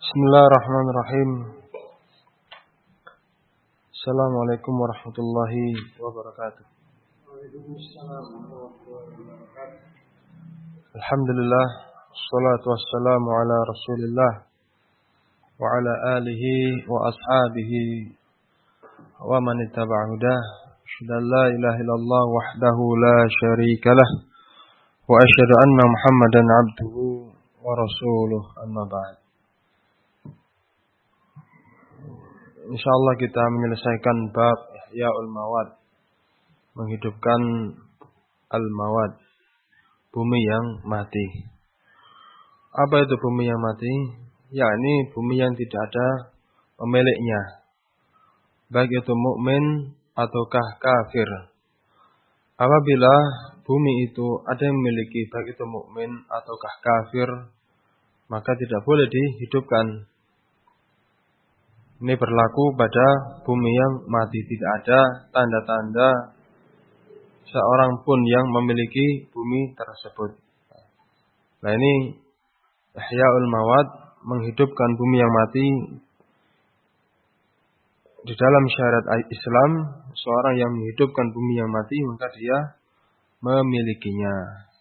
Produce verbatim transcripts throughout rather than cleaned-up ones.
Bismillahirrahmanirrahim. Assalamualaikum warahmatullahi wabarakatuh. Alhamdulillah, wassalatu wassalamu ala Rasulillah wa ala alihi wa ashabihi wa man ittaba'a hudah. Asyhadu an la ilaha illallah wahdahu la syarika lah wa asyhadu anna Muhammadan abduhu wa rasuluh, amma ba'd. Insyaallah kita menyelesaikan bab Ihya'ul Mawad, menghidupkan al-mawad, bumi yang mati. Apa itu bumi yang mati? Yakni bumi yang tidak ada pemiliknya, baik itu mukmin ataukah kafir. Apabila bumi itu ada yang memiliki, baik itu mukmin ataukah kafir, maka tidak boleh dihidupkan. Ini berlaku pada bumi yang mati, tidak ada tanda-tanda seorang pun yang memiliki bumi tersebut. Nah ini Ihya'ul Mawad, menghidupkan bumi yang mati. Di dalam syariat Islam, seorang yang menghidupkan bumi yang mati, maka dia memilikinya.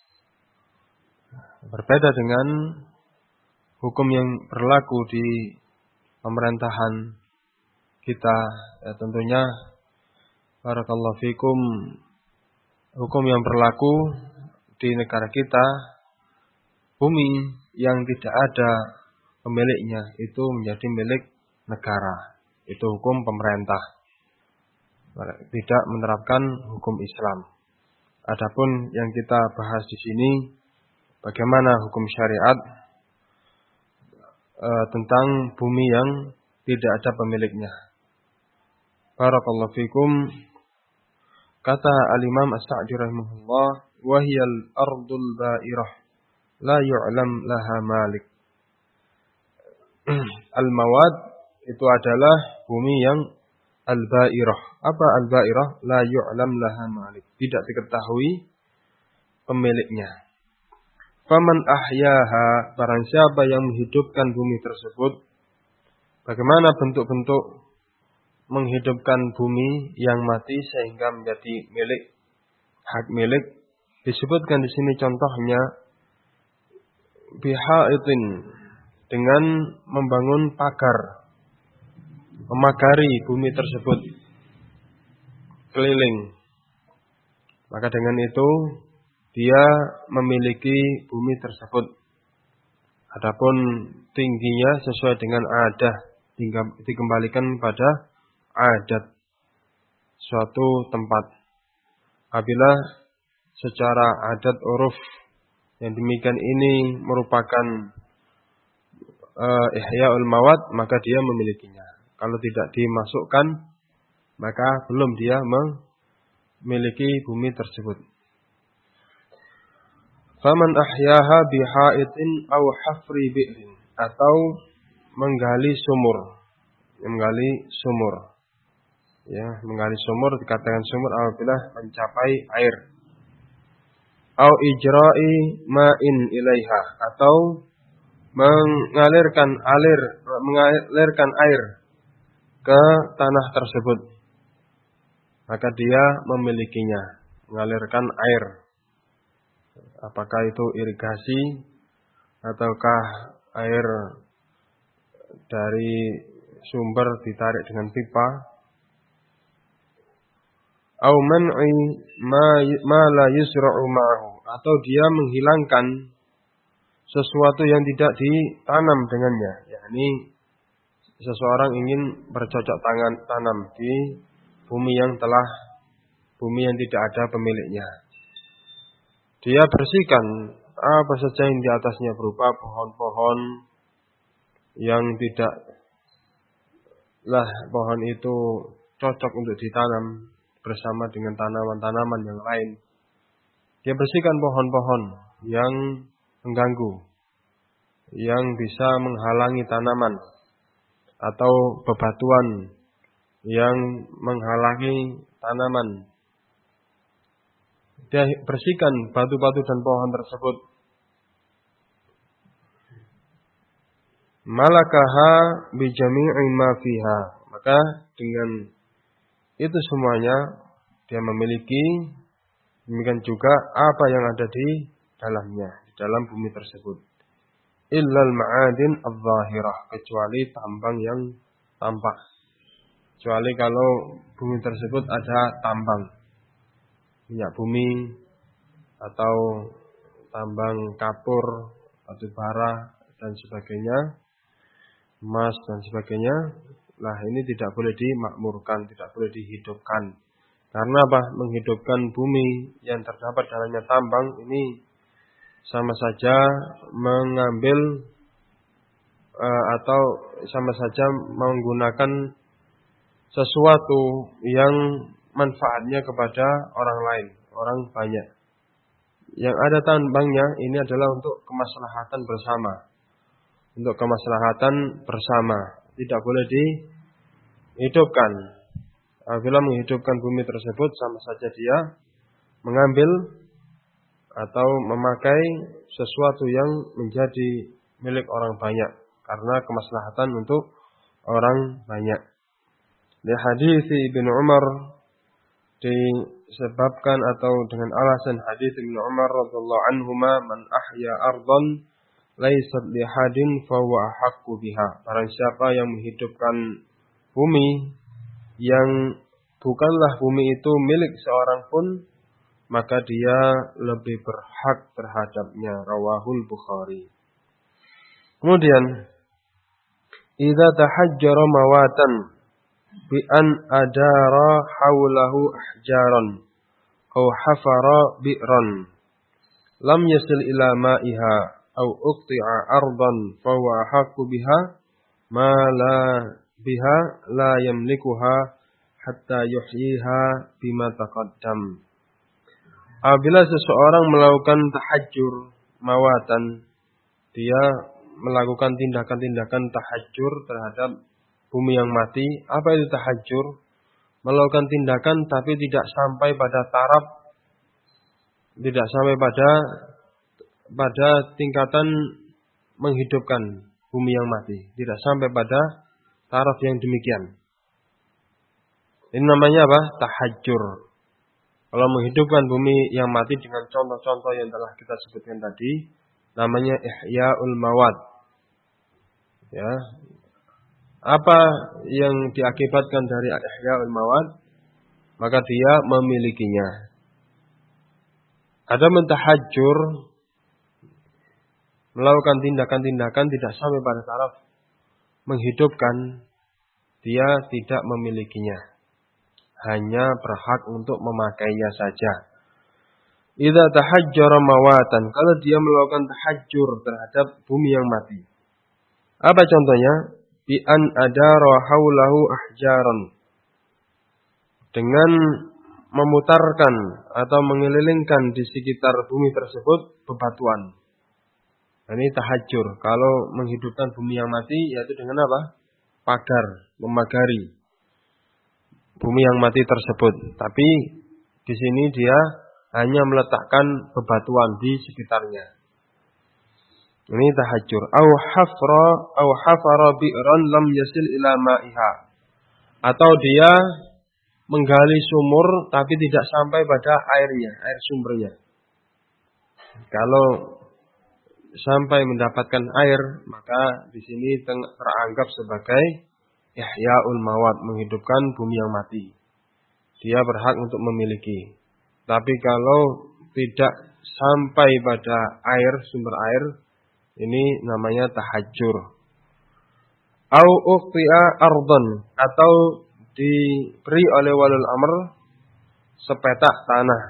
Berbeda dengan hukum yang berlaku di pemerintahan kita, ya tentunya barakallahu fikum, hukum yang berlaku di negara kita, bumi yang tidak ada pemiliknya itu menjadi milik negara. Itu hukum pemerintah, tidak menerapkan hukum Islam. Adapun yang kita bahas di sini, bagaimana hukum syariat tentang bumi yang tidak ada pemiliknya. Barakallahu fikum. Kata al-Imam As-Sa'di rahimahullah, wa hiyal ardul ba'irah la yu'lam laha malik. Al-mawad itu adalah bumi yang al-ba'irah. Apa al-ba'irah? La yu'lam laha malik, tidak diketahui pemiliknya. Faman ahyaha, barang siapa yang menghidupkan bumi tersebut. Bagaimana bentuk-bentuk menghidupkan bumi yang mati sehingga menjadi milik, hak milik? Disebutkan di sini contohnya bihaitin, dengan membangun pagar, memagari bumi tersebut keliling. Maka dengan itu dia memiliki bumi tersebut. Adapun tingginya sesuai dengan adah, dikembalikan pada adat suatu tempat. Apabila secara adat uruf yang demikian ini merupakan uh, Ihya'ul Mawad, maka dia memilikinya. Kalau tidak dimasukkan, maka belum dia memiliki bumi tersebut. Faman ahyaha bihaitin aw hafri bi'rin, atau menggali sumur. Menggali sumur. Ya, menggali sumur, dikatakan sumur apabila mencapai air. Aw ijra'i ma'in ilaiha, atau mengalirkan alir mengalirkan air ke tanah tersebut. Maka dia memilikinya, mengalirkan air. Apakah itu irigasi ataukah air dari sumber ditarik dengan pipa. Au man'i ma la yusra'u ma'ahu, atau dia menghilangkan sesuatu yang tidak ditanam dengannya. Yakni seseorang ingin bercocok tangan tanam di bumi yang telah bumi yang tidak ada pemiliknya. Dia bersihkan apa saja yang di atasnya berupa pohon-pohon yang tidaklah pohon itu cocok untuk ditanam bersama dengan tanaman-tanaman yang lain. Dia bersihkan pohon-pohon yang mengganggu, yang bisa menghalangi tanaman, atau bebatuan yang menghalangi tanaman. Dia bersihkan batu-batu dan pohon tersebut. malakaha bi jami'i ma fiha. Maka dengan itu semuanya dia memiliki, demikian juga apa yang ada di dalamnya, di dalam bumi tersebut. Illal ma'adin adh-dhahirah, kecuali tambang yang tampak. Kecuali kalau bumi tersebut ada tambang minyak bumi atau tambang kapur, batu bara dan sebagainya, emas dan sebagainya. Lah ini tidak boleh dimakmurkan, tidak boleh dihidupkan. Karena apa? Menghidupkan bumi yang terdapat dalamnya tambang ini sama saja mengambil uh, atau sama saja menggunakan sesuatu yang manfaatnya kepada orang lain, orang banyak. Yang ada tambangnya ini adalah untuk kemaslahatan bersama. Untuk kemaslahatan bersama. Tidak boleh dihidupkan. Apabila menghidupkan bumi tersebut sama saja dia mengambil atau memakai sesuatu yang menjadi milik orang banyak karena kemaslahatan untuk orang banyak. Di hadis Ibnu Umar disebabkan atau dengan alasan hadis Ibnu Umar radhiyallahu anhuma, man ahya ardan laysat li hadin fa huwa ahaqqu biha. Barang siapa yang menghidupkan bumi yang bukanlah bumi itu milik seorang pun, maka dia lebih berhak terhadapnya. Rawahul Bukhari. Kemudian, idza tahajjara mawatan bi an adara haulahu ahjaran aw hafara bi'ran lam yasil ila ma'iha aw uqti'a ardan fa huwa haqqu biha ma la biha la yamlikuha hatta yuhyiha bima taqaddam. Apabila seseorang melakukan tahajjur mawatan, dia melakukan tindakan-tindakan tahajjur terhadap bumi yang mati. Apa itu tahajjur? Melakukan tindakan tapi tidak sampai pada taraf, tidak sampai pada pada tingkatan menghidupkan bumi yang mati. Tidak sampai pada taraf yang demikian. Ini namanya apa? Tahajjur. Kalau menghidupkan bumi yang mati dengan contoh-contoh yang telah kita sebutkan tadi, namanya ihya'ul mawat. Ya. Apa yang diakibatkan dari ihya'ul mawat? Maka dia memilikinya. Ada mentahajjur, melakukan tindakan-tindakan tidak sampai pada taraf menghidupkan, dia tidak memilikinya. Hanya berhak untuk memakainya saja. Idza tahajjara mawatan, kalau dia melakukan tahajjur terhadap bumi yang mati. Apa contohnya? Bi an adara haulahu ahjaran. Dengan memutarkan atau mengelilingkan di sekitar bumi tersebut bebatuan. Ini tahajjur. Kalau menghidupkan bumi yang mati yaitu dengan apa? Pagar, memagari bumi yang mati tersebut. Tapi di sini dia hanya meletakkan bebatuan di sekitarnya. Ini tahajjur. Au hafra au hafara bi'ran lam yasil ila ma'iha. Atau dia menggali sumur tapi tidak sampai pada airnya, air sumbernya. Kalau sampai mendapatkan air, maka di sini teranggap sebagai ihya'ul mawat, menghidupkan bumi yang mati. Dia berhak untuk memiliki. Tapi kalau tidak sampai pada air, sumber air, ini namanya tahajjur. Au uqti'a ardan, atau diberi oleh walul amr sepetak tanah.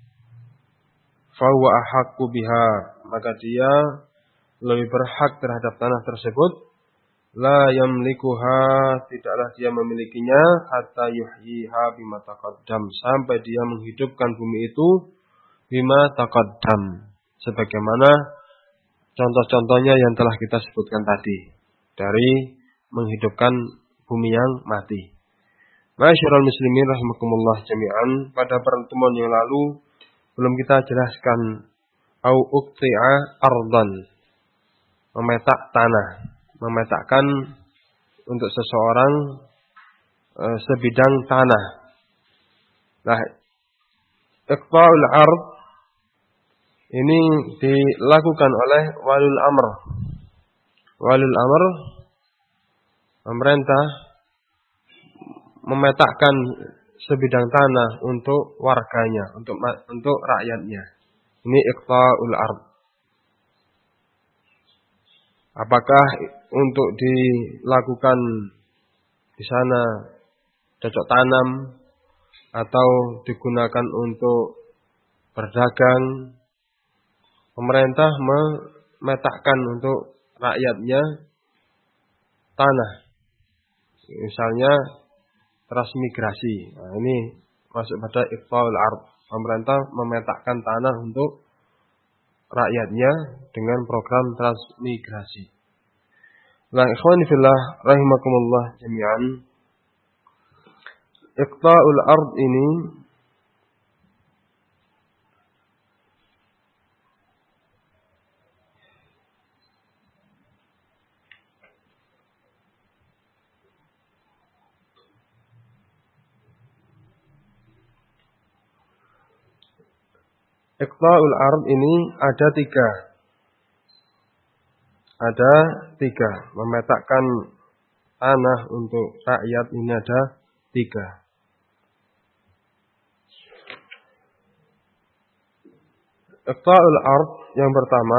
Fa huwa ahaqqu biha, maka dia lebih berhak terhadap tanah tersebut. La yamlikuha, tidaklah dia memilikinya hatta yuhyiha bima taqaddam, sampai dia menghidupkan bumi itu bima taqaddam, sebagaimana contoh-contohnya yang telah kita sebutkan tadi dari menghidupkan bumi yang mati. Ma'asyiral muslimin rahimakumullah jami'an, pada pertemuan yang lalu belum kita jelaskan au uqti'a ardan, memetak tanah. memetakan untuk seseorang e, sebidang tanah. Nah, iqta'ul ard ini dilakukan oleh walul amr. Walul amr, pemerintah, memetakan sebidang tanah untuk warganya, untuk untuk rakyatnya. Ini iqta'ul ard. Apakah untuk dilakukan di sana cocok tanam atau digunakan untuk berdagang? Pemerintah memetakan untuk rakyatnya tanah. Misalnya transmigrasi. Nah, ini masuk pada iqta'ul ard. Pemerintah memetakan tanah untuk rakyatnya dengan program transmigrasi. Nah, ikhwani fillah rahimakumullah jami'an. Iqta'ul ard ini Iqta'ul ard ini ada tiga. Ada tiga. Memetakan tanah untuk rakyat ini ada tiga. Iqta'ul ard yang pertama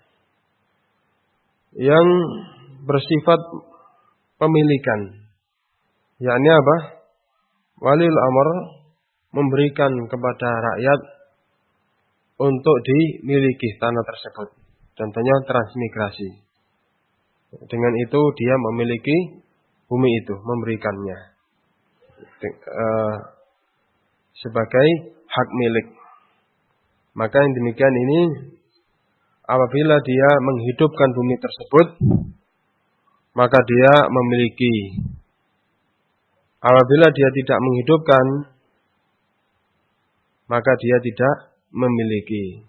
yang bersifat pemilikan. Yakni apa? Walil amr memberikan kepada rakyat untuk dimiliki tanah tersebut. Contohnya transmigrasi. Dengan itu dia memiliki bumi itu, memberikannya uh, sebagai hak milik. Maka yang demikian ini, apabila dia menghidupkan bumi tersebut, maka dia memiliki. Apabila dia tidak menghidupkan, maka dia tidak memiliki.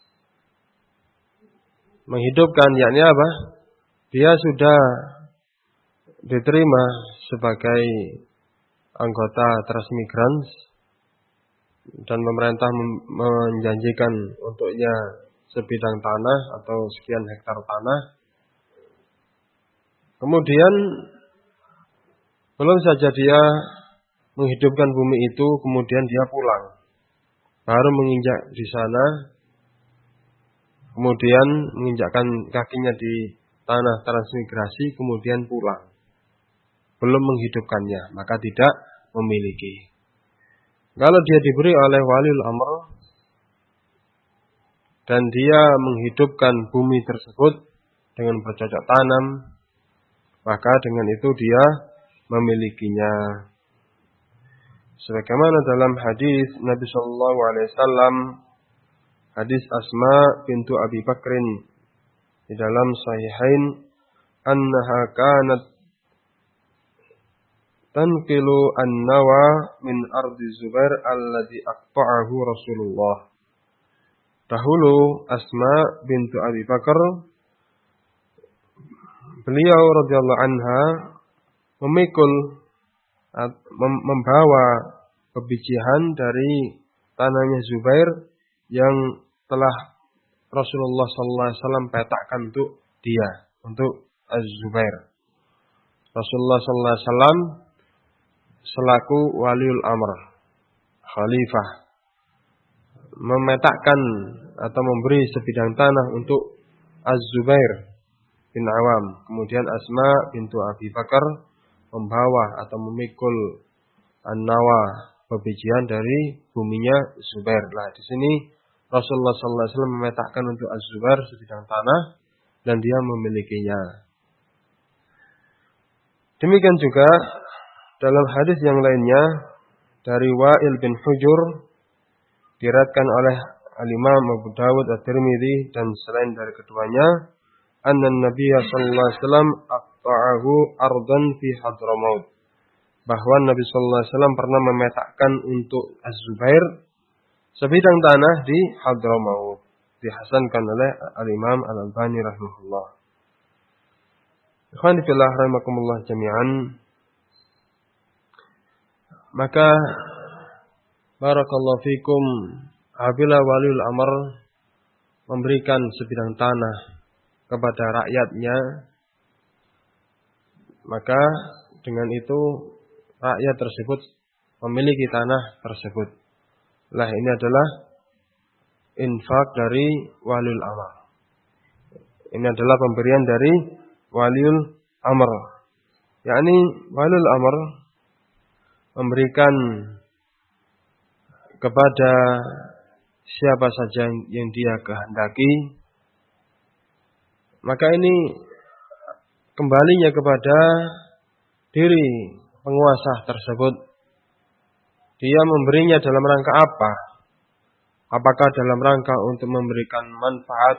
Menghidupkan yakni apa? Dia sudah diterima sebagai anggota transmigran dan pemerintah menjanjikan untuknya sebidang tanah atau sekian hektar tanah. Kemudian belum saja dia menghidupkan bumi itu, kemudian dia pulang. Baru menginjak di sana, kemudian menginjakkan kakinya di tanah transmigrasi, kemudian pulang. Belum menghidupkannya, maka tidak memiliki. Kalau dia diberi oleh waliul amr dan dia menghidupkan bumi tersebut dengan bercocok tanam, maka dengan itu dia memilikinya. Sebagaimana dalam hadis Nabi Shallallahu Alaihi Wasallam, hadis Asma bintu Abi Bakrin di dalam Sahihain, annaha kanat tanqilu an-nawa min ardi Zubair alladhi aqta'ahu Rasulullah. Dahulu Asma bintu Abi Bakar, beliau radhiyallahu anha memikul membawa kebijihan dari tanahnya Zubair yang telah Rasulullah sallallahu alaihi wasallam petakkan untuk dia, untuk Az-Zubair. Rasulullah sallallahu alaihi wasallam selaku waliul amr, khalifah, memetakkan atau memberi sebidang tanah untuk Az-Zubair bin Awam. Kemudian Asma bintu Abi Bakar membawa atau memikul an-nawa, bebijian dari buminya Zubair. Nah, di sini Rasulullah sallallahu alaihi wasallam memetakkan untuk Az-Zubair sebidang tanah dan dia memilikinya. Demikian juga dalam hadis yang lainnya dari Wa'il bin Hujur, diriwayatkan oleh Al-Imam Abu Dawud At-Tirmidzi dan selain dari keduanya, anna Nabi sallallahu alaihi wasallam aqta'ahu ardan fi Hadramaut. Bahwa Nabi sallallahu alaihi wasallam pernah memetakkan untuk Az-Zubair sebidang tanah di Hadramaut. Dihasankan oleh Al-Imam Al-Albani rahimahullah. Ikhwani fillah rahimakumullah jami'an. Maka barakallahu fikum, apabila waliul amr memberikan sebidang tanah kepada rakyatnya, maka dengan itu rakyat tersebut memiliki tanah tersebut. Lah ini adalah infak dari waliul amr. Ini adalah pemberian dari waliul amr. Yakni waliul amr memberikan kepada siapa saja yang dia kehendaki, maka ini kembalinya kepada diri penguasa tersebut. Dia memberinya dalam rangka apa? Apakah dalam rangka untuk memberikan manfaat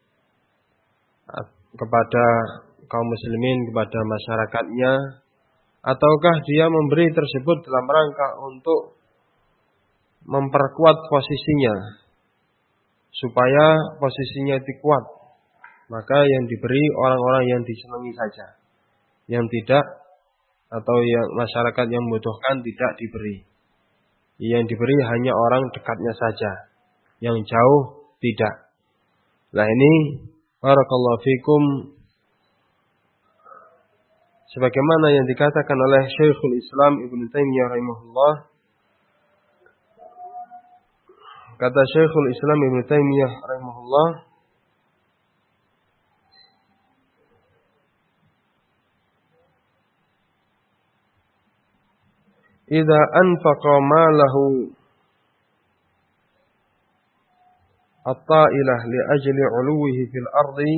kepada kaum muslimin, kepada masyarakatnya, ataukah dia memberi tersebut dalam rangka untuk memperkuat posisinya supaya posisinya itu kuat? Maka yang diberi orang-orang yang disenangi saja, yang tidak atau yang masyarakat yang membutuhkan tidak diberi. Yang diberi hanya orang dekatnya saja, yang jauh tidak. Nah ini barakallahu fikum, sebagaimana yang dikatakan oleh Syekhul Islam Ibnu Taimiyah rahimahullah. Kata Syekhul Islam Ibnu Taimiyah rahimahullah, idza anfaqa malahu at-ta'ilah li ajli 'uluwihi fil ardi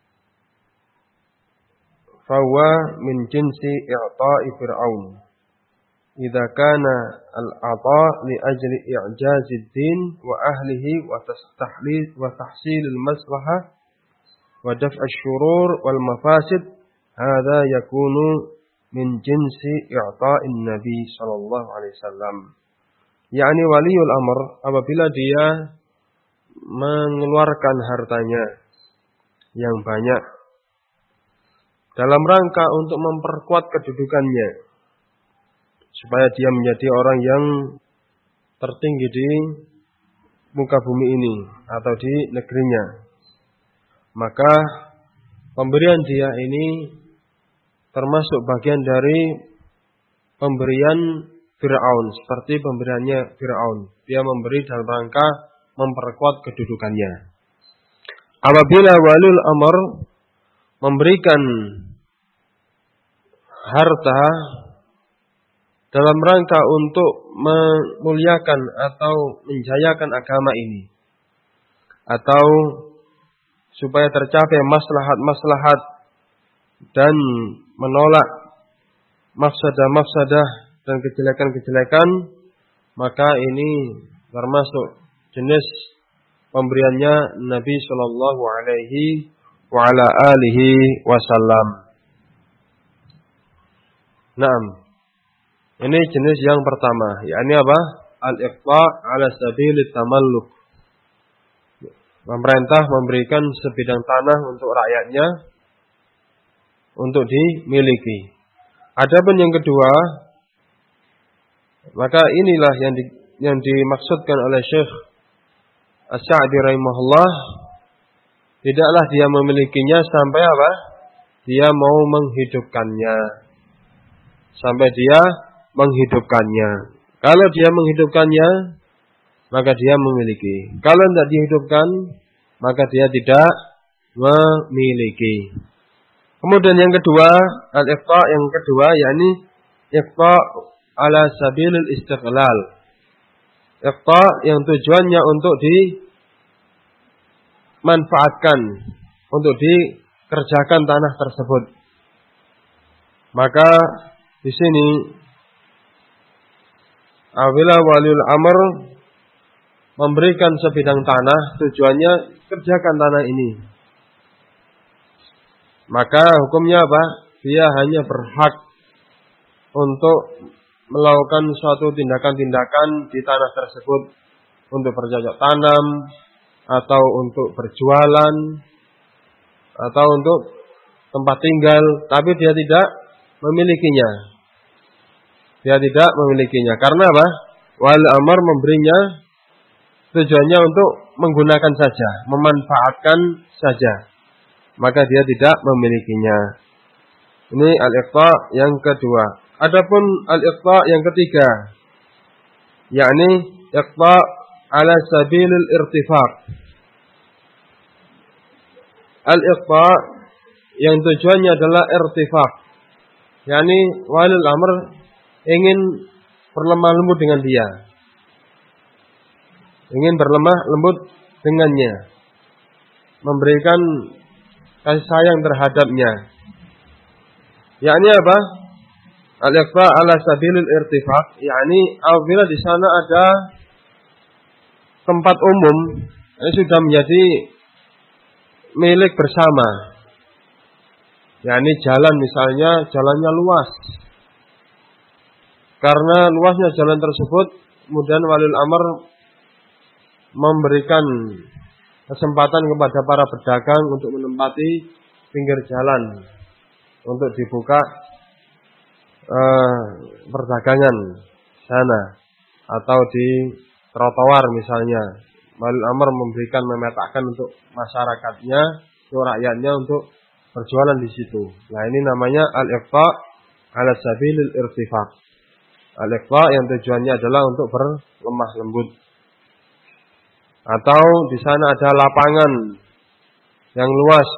fa huwa min jinsi i'ta'i fir'aun. Idza kana al-'ata' li ajli i'jazi ad-din wa ahlihi wa tastahlil wa tahsil al-maslahah wa daf' asy-syurur wal mafasid, hadza yakunu min jinsi i'ta'in Nabi sallallahu alaihi wasallam. Yakni waliul amr apabila dia mengeluarkan hartanya yang banyak dalam rangka untuk memperkuat kedudukannya, supaya dia menjadi orang yang tertinggi di muka bumi ini atau di negerinya, maka pemberian dia ini termasuk bagian dari pemberian Fir'aun, seperti pemberiannya Fir'aun. Dia memberi dalam rangka memperkuat kedudukannya. Apabila waliul amr memberikan harta dalam rangka untuk memuliakan atau menjayakan agama ini, atau supaya tercapai maslahat-maslahat dan menolak mafsadah-mafsadah dan kejelekan-kejelekan, maka ini termasuk jenis pemberiannya Nabi sallallahu alaihi wa ala alihi wasallam. Naam. Ini jenis yang pertama, yakni apa? Al-iqta' ala sabilit tamalluk. Pemerintah memberikan sebidang tanah untuk rakyatnya untuk dimiliki. Adapun yang kedua, maka inilah yang di, yang dimaksudkan oleh Syekh As-Sa'di rahimahullah. Tidaklah dia memilikinya sampai apa? Dia mau menghidupkannya. Sampai dia menghidupkannya. Kalau dia menghidupkannya, maka dia memiliki. Kalau tidak dihidupkan, maka dia tidak memiliki. Kemudian yang kedua, al-iqta' yang kedua, yakni iqta' ala sabilil istiqlal. Iqta' yang tujuannya untuk dimanfaatkan, untuk dikerjakan tanah tersebut. Maka di sini apabila waliul amr memberikan sebidang tanah, tujuannya kerjakan tanah ini, maka hukumnya apa? Dia hanya berhak untuk melakukan suatu tindakan-tindakan di tanah tersebut untuk bercocok tanam, atau untuk berjualan, atau untuk tempat tinggal, tapi dia tidak memilikinya. Dia tidak memilikinya. Karena apa? Wali amr memberinya tujuannya untuk menggunakan saja, memanfaatkan saja. Maka dia tidak memilikinya. Ini al-iqta yang kedua. Adapun al-iqta yang ketiga, yakni iqta ala sabilil irtifaq. Al-iqta yang tujuannya adalah irtifaq. Yakni walil amr ingin berlemah lembut dengan dia. Ingin berlemah lembut dengannya. Memberikan kasih sayang terhadapnya. Yakni apa? Al-iqta ala sabilil irtifaq, yakni apabila di sana ada tempat umum yang sudah menjadi milik bersama. Yakni jalan misalnya, jalannya luas. Karena luasnya jalan tersebut, kemudian walil amr memberikan kesempatan kepada para pedagang untuk menempati pinggir jalan untuk dibuka eh, perdagangan sana atau di trotoar misalnya. Walil amr memberikan memetakan untuk masyarakatnya, untuk rakyatnya untuk berjualan di situ. Nah, ini namanya al-iqta ala sabilil irtifaq. Al-iqta yang tujuannya adalah untuk berlemah lembut. Atau di sana ada lapangan yang luas.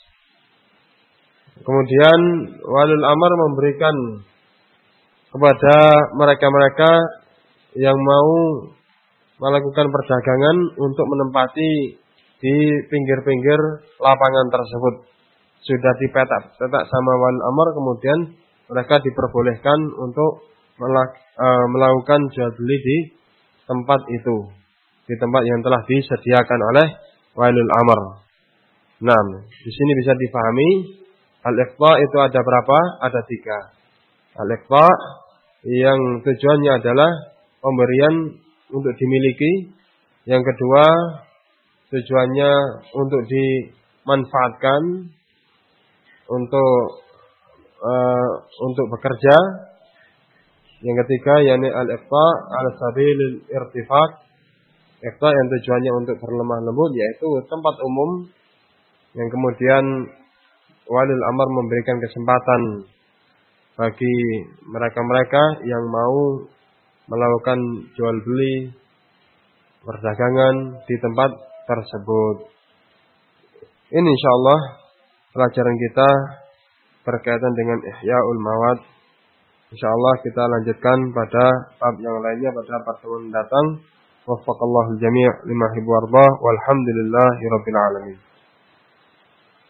Kemudian walil amr memberikan kepada mereka-mereka yang mau melakukan perdagangan untuk menempati di pinggir-pinggir lapangan tersebut. Sudah dipetak-petak sama walil amr, kemudian mereka diperbolehkan untuk melakukan jual beli di tempat itu, di tempat yang telah disediakan oleh walil amr. Nah, di sini bisa difahami al-iqta itu ada berapa? Ada tiga. Al-iqta yang tujuannya adalah pemberian untuk dimiliki. Yang kedua, tujuannya untuk dimanfaatkan, untuk uh, untuk bekerja. Yang ketiga, yakni al-iqta ala sabilil irtifaq. Iqta yang tujuannya untuk berlemah lembut, yaitu tempat umum yang kemudian walil amr memberikan kesempatan bagi mereka-mereka yang mau melakukan jual beli perdagangan di tempat tersebut. Ini insyaallah pelajaran kita berkaitan dengan Ihya'ul Mawad. Insyaallah kita lanjutkan pada bab yang lainnya pada pertemuan mendatang. Waffaqallahu al-jami' lima yuhibbu warda walhamdulillahi rabbil alamin.